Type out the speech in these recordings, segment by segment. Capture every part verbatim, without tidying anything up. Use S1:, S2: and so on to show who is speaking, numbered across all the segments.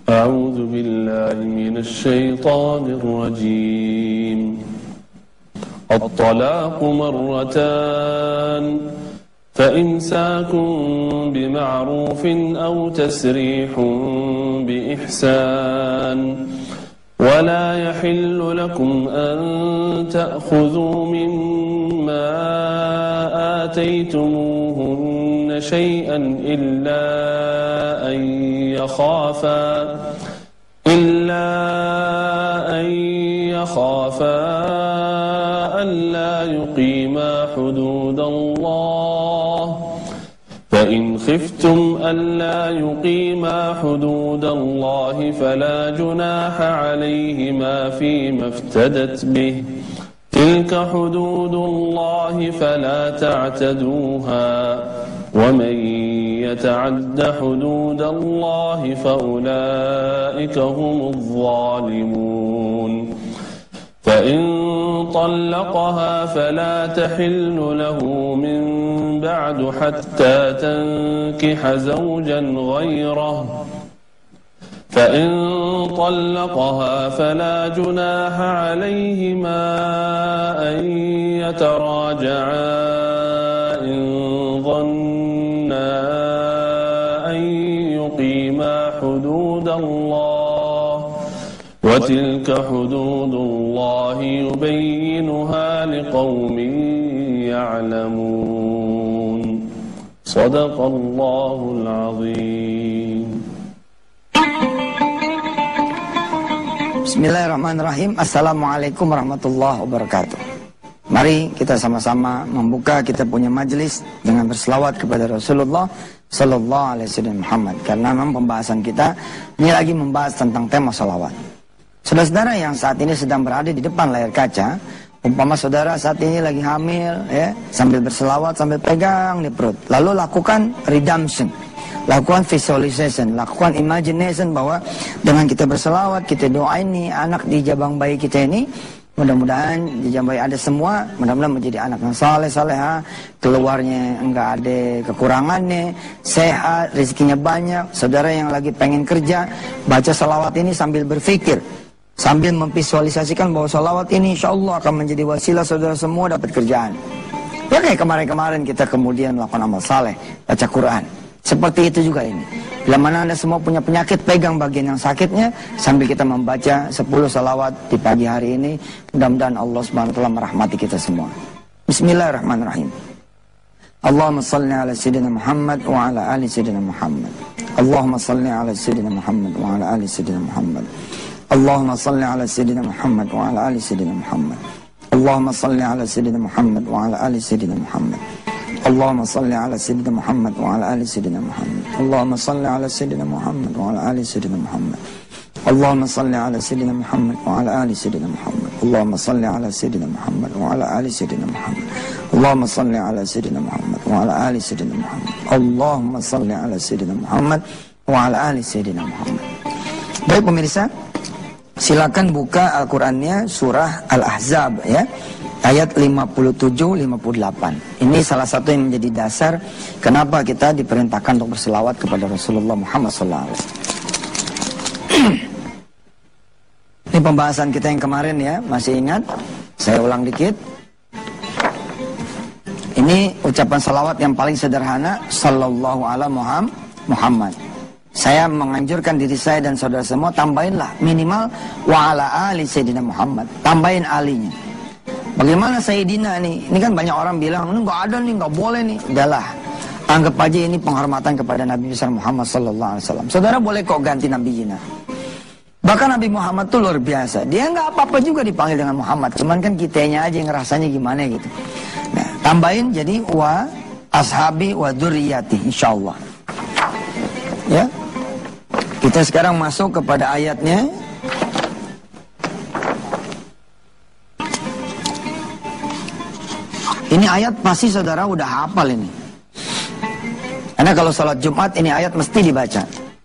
S1: أعوذ بالله من الشيطان الرجيم الطلاق مرتان فإمساك بمعروف أو تسريح بإحسان ولا يحل لكم أن تأخذوا مما آتيتموهن شيئا إلا أن يخافا إلا أن يخافا ألا يقيما حدود الله فإن خفتم ألا يقيما حدود الله فلا جناح عليهما فيما افتدت به تلك حدود الله فلا تعتدوها ومن يتعد حدود الله فأولئك هم الظالمون فإن طلقها فلا تحل له من بعد حتى تنكح زوجا غيره فإن طلقها فلا جناح عليهما أن يتراجعا إن ظنا أن يقيما حدود الله وتلك حدود الله يبينها لقوم يعلمون صدق الله العظيم.
S2: Bismillahirrahmanirrahim. Assalamualaikum warahmatullahi wabarakatuh. Mari kita sama-sama membuka kita punya majelis dengan berselawat kepada Rasulullah Sallallahu Alaihi Wasallam Muhammad. Karena memang pembahasan kita ini lagi membahas tentang tema salawat. Saudara-saudara yang saat ini sedang berada di depan layar kaca, umpama saudara saat ini lagi hamil, ya, sambil berselawat sambil pegang di perut, lalu lakukan redemption. Lakukan visualization, lakukan imagination bahwa dengan kita berselawat, kita doain nih anak di jabang bayi kita ini, mudah-mudahan di jabang bayi ada semua, mudah-mudahan menjadi anak yang saleh, saleha, keluarnya enggak ada kekurangannya, sehat, rezekinya banyak. Saudara yang lagi pengen kerja, baca selawat ini sambil berpikir, sambil memvisualisasikan bahwa selawat ini insya Allah akan menjadi wasilah saudara semua dapat kerjaan. Ya kayak kemarin-kemarin kita kemudian melakukan amal saleh, baca Quran. Seperti itu juga ini. Bila mana Anda semua punya penyakit, pegang bagian yang sakitnya sambil kita membaca sepuluh salawat di pagi hari ini. Mudah-mudahan Allah Subhanahu wa taala merahmati kita semua. Bismillahirrahmanirrahim. Allahumma salli ala sayyidina Muhammad wa ala ali sayyidina Muhammad. Allahumma salli ala sayyidina Muhammad wa ala ali sayyidina Muhammad. Allahumma salli ala sayyidina Muhammad wa ala ali sayyidina Muhammad. Allahumma salli ala sayyidina Muhammad wa ala ali sayyidina Muhammad. Allahumma salli ala sayyidina Muhammad wa ala ali sayyidina Muhammad. Allahumma salli ala sayyidina Muhammad wa ala ali sayyidina Muhammad. Allahumma salli ala sayyidina Muhammad wa ala ali sayyidina Muhammad. Allahumma salli ala sayyidina Muhammad wa ala ali sayyidina Muhammad. Allahumma salli ala sayyidina Muhammad wa ala ali sayyidina Muhammad. Allahumma salli ala sayyidina Muhammad wa ala ali sayyidina Muhammad. Baik pemirsa, silakan buka Al-Qur'annya surah Al-Ahzab ya. Ayat lima puluh tujuh lima puluh delapan. Ini salah satu yang menjadi dasar kenapa kita diperintahkan untuk berselawat kepada Rasulullah Muhammad sallallahu alaihi wasallam. Ini pembahasan kita yang kemarin ya, masih ingat? Saya ulang dikit. Ini ucapan salawat yang paling sederhana, sallallahu ala Muhammad. Saya menganjurkan diri saya dan saudara semua, tambahinlah minimal wa ala ali sayyidina Muhammad. Tambahin alinya. Bagaimana Sayyidina nih? Ini kan banyak orang bilang, ini nggak ada nih, nggak boleh nih. Udahlah, anggap aja ini penghormatan kepada Nabi besar Muhammad sallallahu alaihi wasallam. Saudara boleh kok ganti Nabi Jina. Bahkan Nabi Muhammad tuh luar biasa. Dia nggak apa-apa juga dipanggil dengan Muhammad. Cuman kan kitanya aja yang ngerasanya gimana gitu. Nah, tambahin jadi wa ashabi wa dzurriyyati insyaallah. Ya. Kita sekarang masuk kepada ayatnya. Ini ayat pasti saudara udah hafal ini. Karena kalau salat Jumat ini ayat mesti dibaca.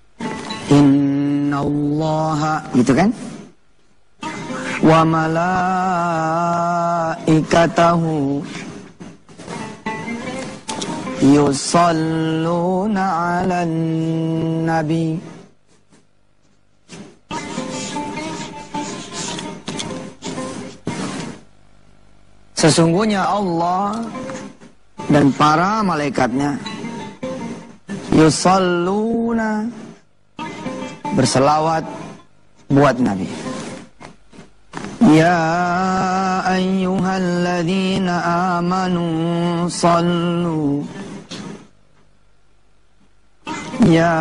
S2: Innallaha gitu kan? Wa malaikatahu yusalluna 'alan nabi Sesungguhnya Allah dan para malaikatnya yusalluna, berselawat buat Nabi. Ya ayyuhalladzina amanu sallu, ya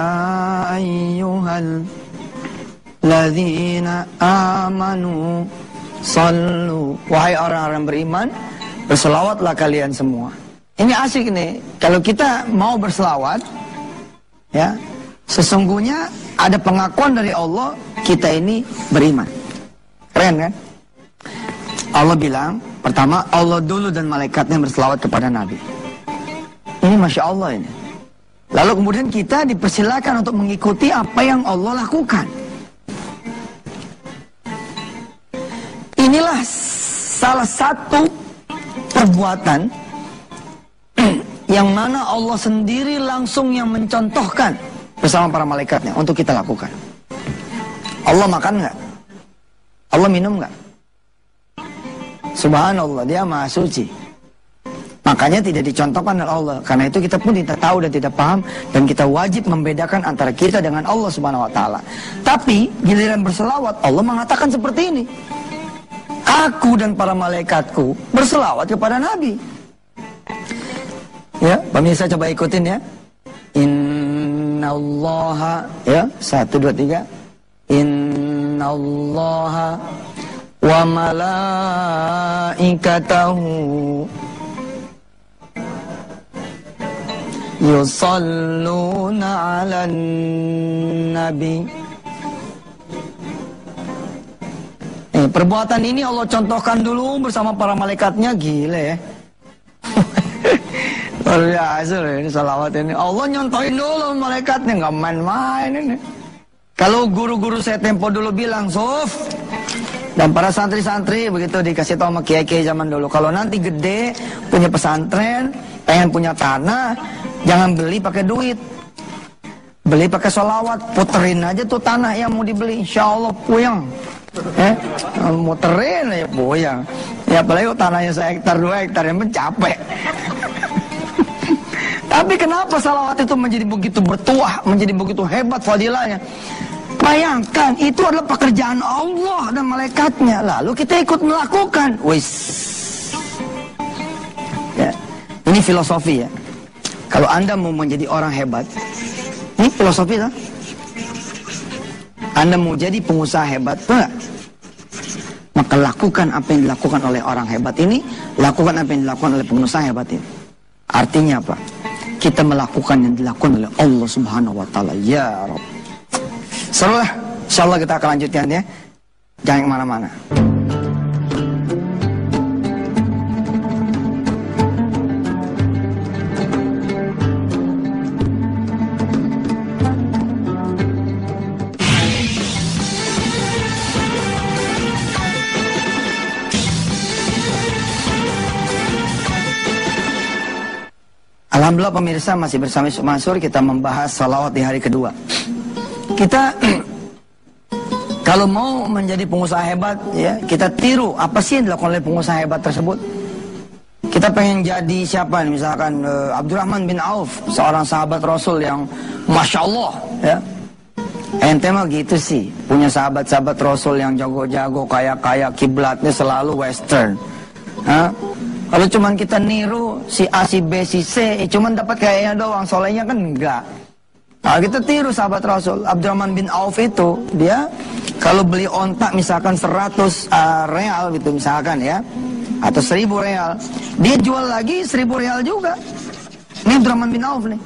S2: ayyuhalladzina amanu sallu, wahai orang-orang beriman, berselawatlah kalian semua. Ini asik nih, kalau kita mau berselawat, ya, sesungguhnya ada pengakuan dari Allah, kita ini beriman. Keren kan? Allah bilang, pertama Allah dulu dan malaikatnya berselawat kepada Nabi. Ini Masya Allah ini. Lalu kemudian kita dipersilakan untuk mengikuti apa yang Allah lakukan. Inilah salah satu perbuatan yang mana Allah sendiri langsung yang mencontohkan bersama para malaikatnya untuk kita lakukan. Allah makan nggak? Allah minum nggak? Subhanallah, dia maha suci. Makanya tidak dicontohkan oleh Allah. Karena itu kita pun tidak tahu dan tidak paham, dan kita wajib membedakan antara kita dengan Allah Subhanahu wa taala. Tapi giliran berselawat, Allah mengatakan seperti ini. Aku dan para malaikatku berselawat kepada Nabi. Ya, pemirsa coba ikutin ya. Innallaha, ya, satu dua tiga. Innallaha wa malaikatahu yusalluna 'alan nabi. Eh, perbuatan ini Allah contohkan dulu bersama para malaikatnya, gila ya. Luar biasa ini salawat ini. Allah nyontohin dulu malaikatnya, nggak main-main ini. Kalau guru-guru saya tempo dulu bilang, Suf, dan para santri-santri begitu dikasih tahu sama kiai-kiai zaman dulu, kalau nanti gede punya pesantren, pengen punya tanah, jangan beli pakai duit, beli pakai sholawat, puterin aja tuh tanah yang mau dibeli, insya Allah puyeng. Eh, muterin aja puyeng. Ya apalagi tanahnya sehektar dua hektar yang capek. Tapi kenapa salawat itu menjadi begitu bertuah, menjadi begitu hebat fadilahnya? Bayangkan, itu adalah pekerjaan Allah dan malaikatnya. Lalu kita ikut melakukan. Wis. Ya. Ini filosofi ya. Kalau Anda mau menjadi orang hebat, ini filosofi lah. Anda mau jadi pengusaha hebat, enggak? Maka lakukan apa yang dilakukan oleh orang hebat ini, lakukan apa yang dilakukan oleh pengusaha hebat ini. Artinya apa? Kita melakukan yang dilakukan oleh Allah Subhanahu wa taala. Ya Rabb. Seru lah. Insyaallah kita akan lanjutkan ya. Jangan kemana-mana. Alhamdulillah pemirsa, masih bersama Yusuf Mansur, kita membahas salawat di hari kedua. Kita kalau mau menjadi pengusaha hebat ya, kita tiru apa sih yang dilakukan oleh pengusaha hebat tersebut. Kita pengen jadi siapa nih, misalkan uh, Abdurrahman bin Auf, seorang sahabat Rasul yang Masya Allah ya. Ente mah gitu sih, punya sahabat-sahabat Rasul yang jago-jago, kaya-kaya, kiblatnya selalu western. Hah? Kalau cuman kita niru si A, si B, si C, eh, cuman dapat kayaknya doang, solehnya kan enggak. Nah, kita tiru sahabat Rasul. Abdurrahman bin Auf itu, dia kalau beli ontak misalkan seratus uh, real gitu misalkan ya, atau seribu real, dia jual lagi seribu real juga. Ini Abdurrahman bin Auf nih.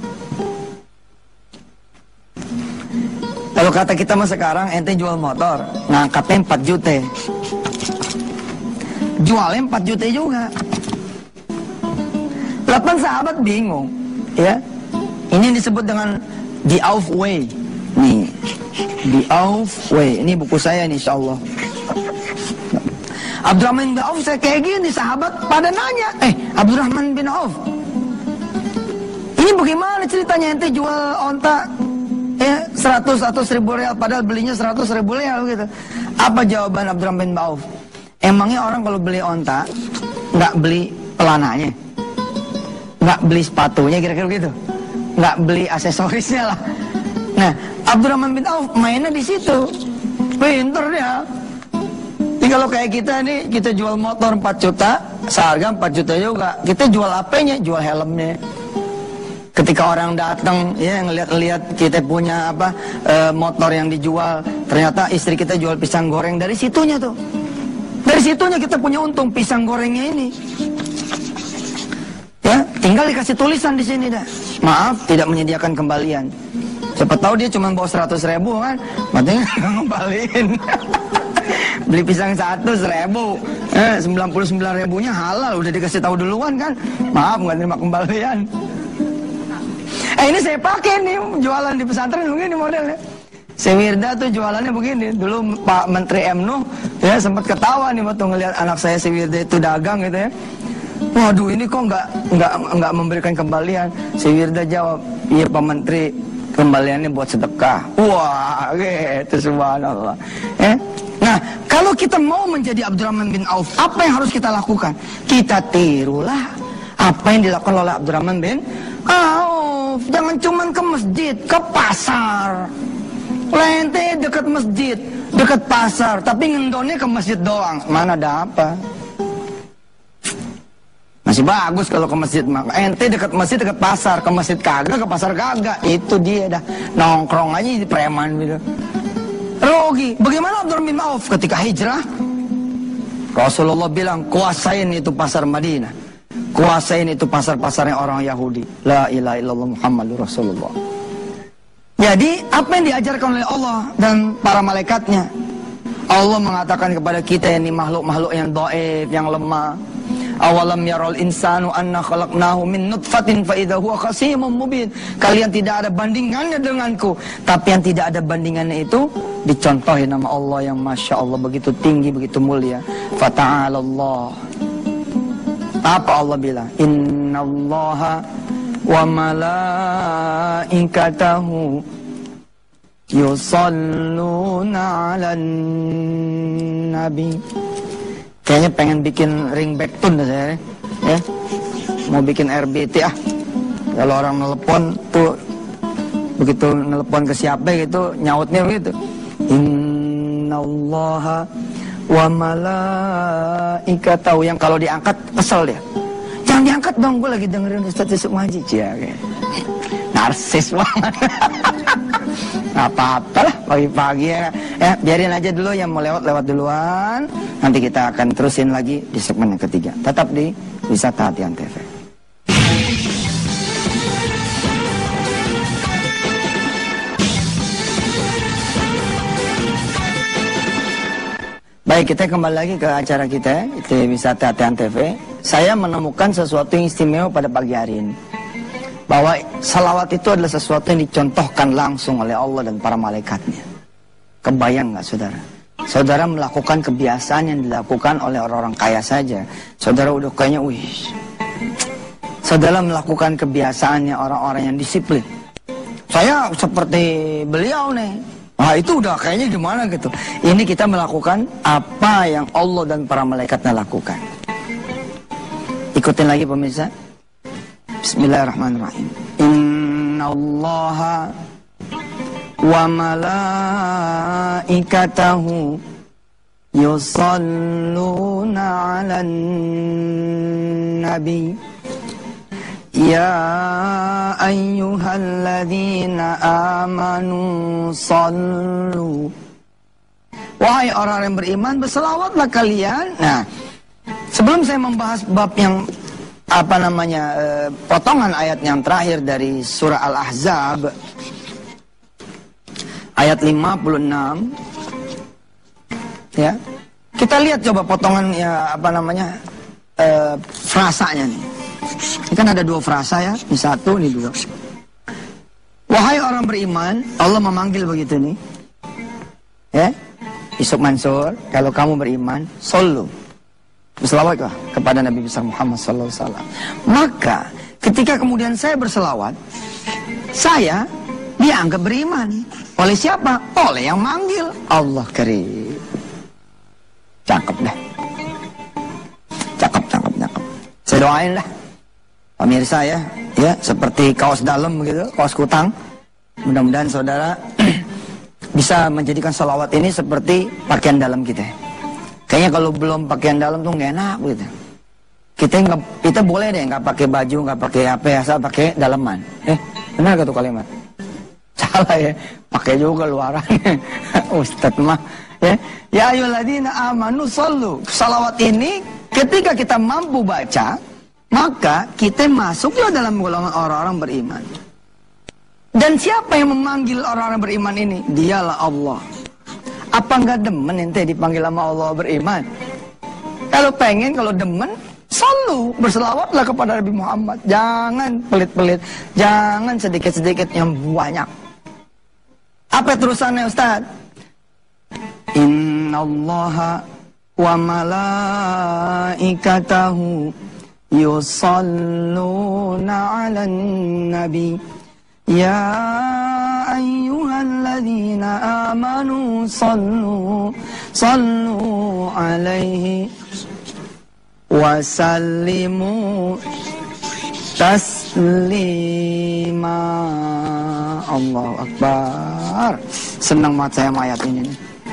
S2: Kalau kata kita mah sekarang, ente jual motor, ngangkatnya empat juta. Jualnya empat juta juga. Delapan sahabat bingung, ya. Ini disebut dengan The Auf Way. Nih, The Auf Way. Ini buku saya nih, insyaallah. Abdurrahman bin Auf saya kayak gini, sahabat pada nanya, eh Abdurrahman bin Auf, ini bagaimana ceritanya ente jual onta eh seratus atau seribu real, padahal belinya seratus ribu real gitu. Apa jawaban Abdurrahman bin Auf? Emangnya orang kalau beli onta nggak beli pelananya, nggak beli sepatunya kira-kira gitu, nggak beli aksesorisnya lah. Nah, Abdurrahman bin Auf mainnya di situ, pinter dia. Jadi kalau kayak kita nih, kita jual motor empat juta, seharga empat juta juga, kita jual apanya? Jual helmnya. Ketika orang datang ya ngeliat-liat kita punya apa e, motor yang dijual, ternyata istri kita jual pisang goreng, dari situnya tuh. Dari situnya kita punya untung pisang gorengnya ini. Ya, tinggal dikasih tulisan di sini dah. Maaf, tidak menyediakan kembalian. Siapa tahu dia cuma bawa seratus ribu kan, makanya ngembaliin. Beli pisang satu seribu, eh, sembilan puluh sembilan ribunya halal, udah dikasih tahu duluan kan. Maaf, nggak terima kembalian. Eh ini saya pakai nih jualan di pesantren begini modelnya. Sewirda tuh jualannya begini. Dulu Pak Menteri M Nuh ya sempat ketawa nih waktu ngelihat anak saya Sewirda itu dagang gitu ya. Waduh ini kok nggak nggak nggak memberikan kembalian. Sewirda jawab, iya Pak Menteri, kembaliannya buat sedekah. Wah gitu subhanallah. Eh? Nah kalau kita mau menjadi Abdurrahman bin Auf, apa yang harus kita lakukan? Kita tirulah apa yang dilakukan oleh Abdurrahman bin Auf. Jangan cuman ke masjid, ke pasar. Lente dekat masjid, dekat pasar, tapi ngendonnya ke masjid doang. Mana ada apa? Masih bagus kalau ke masjid mah. Ente dekat masjid, dekat pasar, ke masjid kagak, ke pasar kagak. Itu dia dah. Nongkrong aja di preman gitu. Rugi. Bagaimana Abdurrahman bin Auf ketika hijrah? Rasulullah bilang, kuasain itu pasar Madinah. Kuasain itu pasar-pasarnya orang Yahudi. La ilaha illallah Muhammadur Rasulullah. Jadi apa yang diajarkan oleh Allah dan para malaikatnya? Allah mengatakan kepada kita ini makhluk-makhluk yang dhaif, yang lemah. Awalam yarul insanu anna khalaqnahu min nutfatin fa idza huwa khasimun mubin. Kalian tidak ada bandingannya denganku, tapi yang tidak ada bandingannya itu dicontohin nama Allah yang masya Allah begitu tinggi, begitu mulia. Fata'ala Allah. Apa Allah bilang? Innallaha wa malaikatahu yusalluna 'alan nabi. Kayaknya pengen bikin ringback tune saya ya. Mau bikin R B T ah. Kalau orang nelpon tuh begitu nelpon ke siapa gitu nyautnya begitu. Innallaha wa malaikatahu, yang kalau diangkat kesel dia. Jangan diangkat dong, gue lagi dengerin Ustaz Yusuf ngaji. Ya, kayak narsis banget. Apa-apalah pagi-pagi ya. Ya, biarin aja dulu yang mau lewat-lewat duluan. Nanti kita akan terusin lagi di segmen yang ketiga. Tetap di Wisata Hatian T V. Baik, kita kembali lagi ke acara kita di Wisata Hatian T V. Saya menemukan sesuatu yang istimewa pada pagi hari ini, bahwa salawat itu adalah sesuatu yang dicontohkan langsung oleh Allah dan para malaikatnya. Kebayang nggak saudara? Saudara melakukan kebiasaan yang dilakukan oleh orang-orang kaya saja, saudara udah kayaknya wih. Saudara melakukan kebiasaannya orang-orang yang disiplin. Saya seperti beliau nih. Nah itu udah kayaknya gimana gitu. Ini kita melakukan apa yang Allah dan para malaikatnya lakukan. Ikutin lagi pemirsa. Bismillahirrahmanirrahim. Innallaha wa malaikatahu yusalluna 'alan nabi. Ya ayyuhalladzina amanu sallu. Wahai orang yang beriman, berselawatlah kalian. Nah, sebelum saya membahas bab yang apa namanya eh, potongan ayat yang terakhir dari surah Al-Ahzab ayat lima puluh enam, ya kita lihat coba potongan ya apa namanya eh, frasanya nih. Ini kan ada dua frasa ya, ini satu, ini dua. Wahai orang beriman, Allah memanggil begitu nih. Ya, Yusuf Mansur, kalau kamu beriman, sallu. Berselawatlah kepada Nabi besar Muhammad sallallahu alaihi wasallam. Maka ketika kemudian saya berselawat, saya dianggap beriman. Oleh siapa? Oleh yang manggil. Allah karim. Cakep dah. Cakep, cakep, cakep. Saya doain lah pemirsa ya, ya seperti kaos dalam begitu, kaos kutang. Mudah-mudahan saudara bisa menjadikan salawat ini seperti pakaian dalam kita. Kayaknya kalau belum pakaian dalam tuh nggak enak gitu. Kita nggak, kita boleh deh nggak pakai baju, nggak pakai apa ya, asal pakai daleman. Eh, benar gak tuh kalimat? Salah ya, pakai juga luarannya. Ustadz mah ya. Ya ayyuhalladzina amanu shallu. Salawat ini ketika kita mampu baca, maka kita masuklah dalam golongan orang-orang beriman. Dan siapa yang memanggil orang-orang beriman ini? Dialah Allah. Apa enggak demen ente dipanggil sama Allah beriman? Kalau pengen, kalau demen, selalu berselawatlah kepada Nabi Muhammad. Jangan pelit-pelit, jangan sedikit-sedikit yang banyak. Apa terusannya Ustaz? Innallaha wa malaikatahu yusalluna 'alan nabi. Ya ayyuhalladzina amanu sallu sallu alaihi wa sallimu taslima. Allahu Akbar. Senang banget saya ayat ini.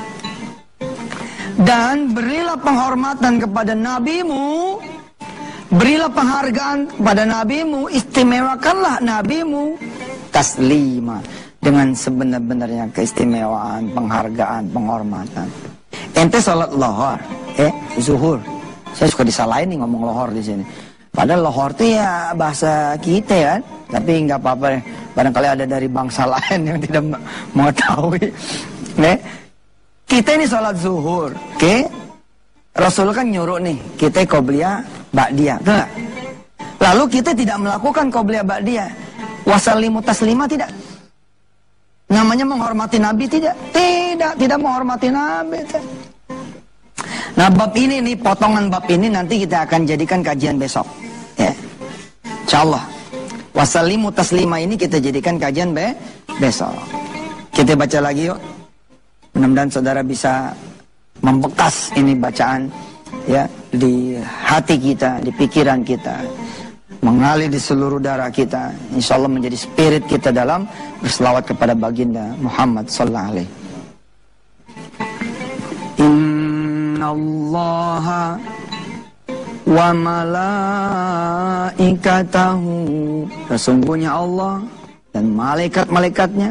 S2: Dan berilah penghormatan kepada nabimu, berilah penghargaan kepada nabimu, istimewakanlah nabimu taslima, dengan sebenar-benarnya keistimewaan, penghargaan, penghormatan. Ente salat lohor, eh zuhur. Saya suka disalahin nih ngomong lohor di sini. Padahal lohor itu ya bahasa kita kan, tapi nggak apa-apa. Barangkali ada dari bangsa lain yang tidak mengetahui. Nih, kita ini salat zuhur, oke? Okay? Rasul kan nyuruh nih, kita qobliyah ba'diyah, betul nggak? Lalu kita tidak melakukan qobliyah ba'diyah. Wasallimu taslima tidak? Namanya menghormati Nabi tidak? Tidak, tidak menghormati Nabi. Tidak. Nah bab ini nih, potongan bab ini nanti kita akan jadikan kajian besok. Ya. Insyaallah. Wasallimu taslima ini kita jadikan kajian be besok. Kita baca lagi yuk. Mudah-mudahan saudara bisa membekas ini bacaan ya di hati kita, di pikiran kita, mengalir di seluruh darah kita, insya Allah menjadi spirit kita dalam berselawat kepada baginda Muhammad sallallahu alaihi. Inna Allaha wa malaikatahu, sesungguhnya Allah dan malaikat-malaikatnya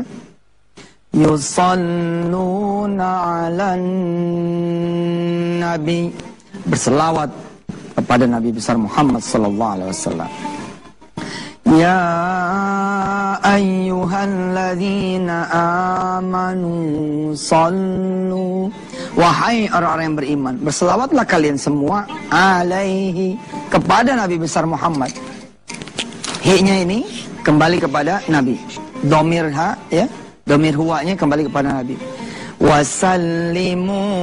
S2: yusalluna 'alan nabi, berselawat kepada Nabi besar Muhammad sallallahu alaihi wasallam. Ya ayyuhalladzina amanu sallu, wahai orang-orang yang beriman, berselawatlah kalian semua alaihi, kepada Nabi besar Muhammad. Hi-nya ini kembali kepada Nabi, domir ha ya, domir huwanya kembali kepada Nabi. Wasallimu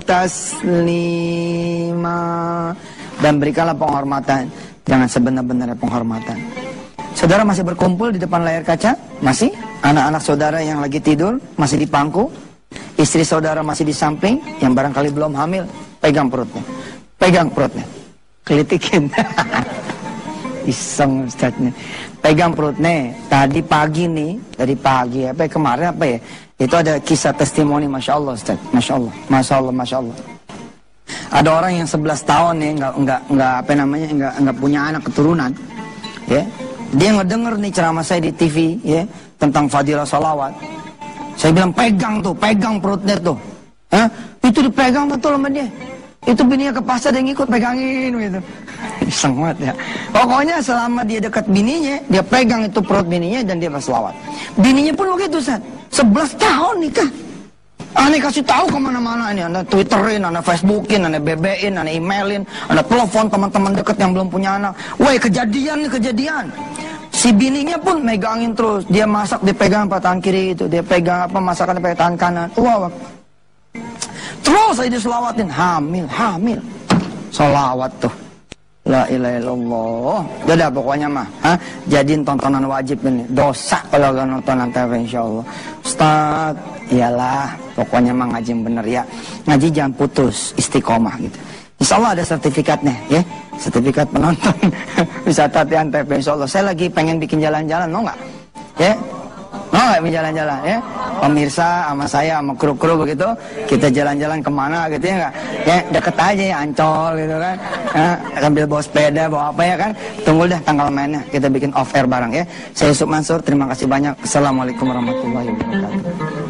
S2: taslima, dan berikanlah penghormatan, jangan sebenar-benarnya penghormatan. Saudara masih berkumpul di depan layar kaca? Masih? Anak-anak saudara yang lagi tidur masih di pangku? Istri saudara masih di samping, yang barangkali belum hamil, pegang perutnya. Pegang perutnya. Kelitikin. Iseng Ustaznya. Pegang perutnya. Tadi pagi nih, tadi pagi apa ya, kemarin apa ya? Itu ada kisah testimoni, Masya Allah Ustaz. Masya Allah, Masya Allah, Masya Allah. Ada orang yang sebelas tahun ya, nggak nggak nggak apa namanya, nggak nggak punya anak keturunan, ya. Dia ngedenger nih ceramah saya di T V, ya, tentang fadilah salawat. Saya bilang pegang tuh, pegang perutnya tuh, Hah? Itu dipegang betul sama dia. Itu bininya ke pasar dia ngikut pegangin gitu. Iseng banget ya. Pokoknya selama dia dekat bininya, dia pegang itu perut bininya dan dia berselawat. Bininya pun begitu Ustaz. sebelas tahun nikah. Ane kasih tahu kemana-mana ini, anda twitterin, anda facebookin, anda B B-in, anda emailin, anda telepon teman-teman dekat yang belum punya anak. Woi kejadian nih kejadian. Si bininya pun megangin terus, dia masak dipegang pakai tangan kiri itu, dia pegang apa masakan pakai tangan kanan. Wow. Terus saya diselawatin, hamil, hamil. Salawat tuh. La ilaha illallah. Udah pokoknya mah, ha? Jadiin tontonan wajib ini. Dosa kalau gak nontonan T V insyaallah. Ustaz, iyalah, pokoknya mah ngaji yang bener ya. Ngaji jangan putus, istiqomah gitu. Insya Allah ada sertifikatnya, ya, sertifikat penonton wisata T N T P. Insya Allah. Saya lagi pengen bikin jalan-jalan, mau nggak? Ya, mau nggak bikin jalan-jalan? Ya, pemirsa sama saya sama kru-kru begitu, kita jalan-jalan kemana gitu ya nggak? Ya deket aja ya, Ancol gitu kan. Ya, sambil bawa sepeda, bawa apa ya kan? Tunggu deh tanggal mainnya, kita bikin off air bareng ya. Saya Yusuf Mansur, terima kasih banyak. Assalamualaikum warahmatullahi wabarakatuh.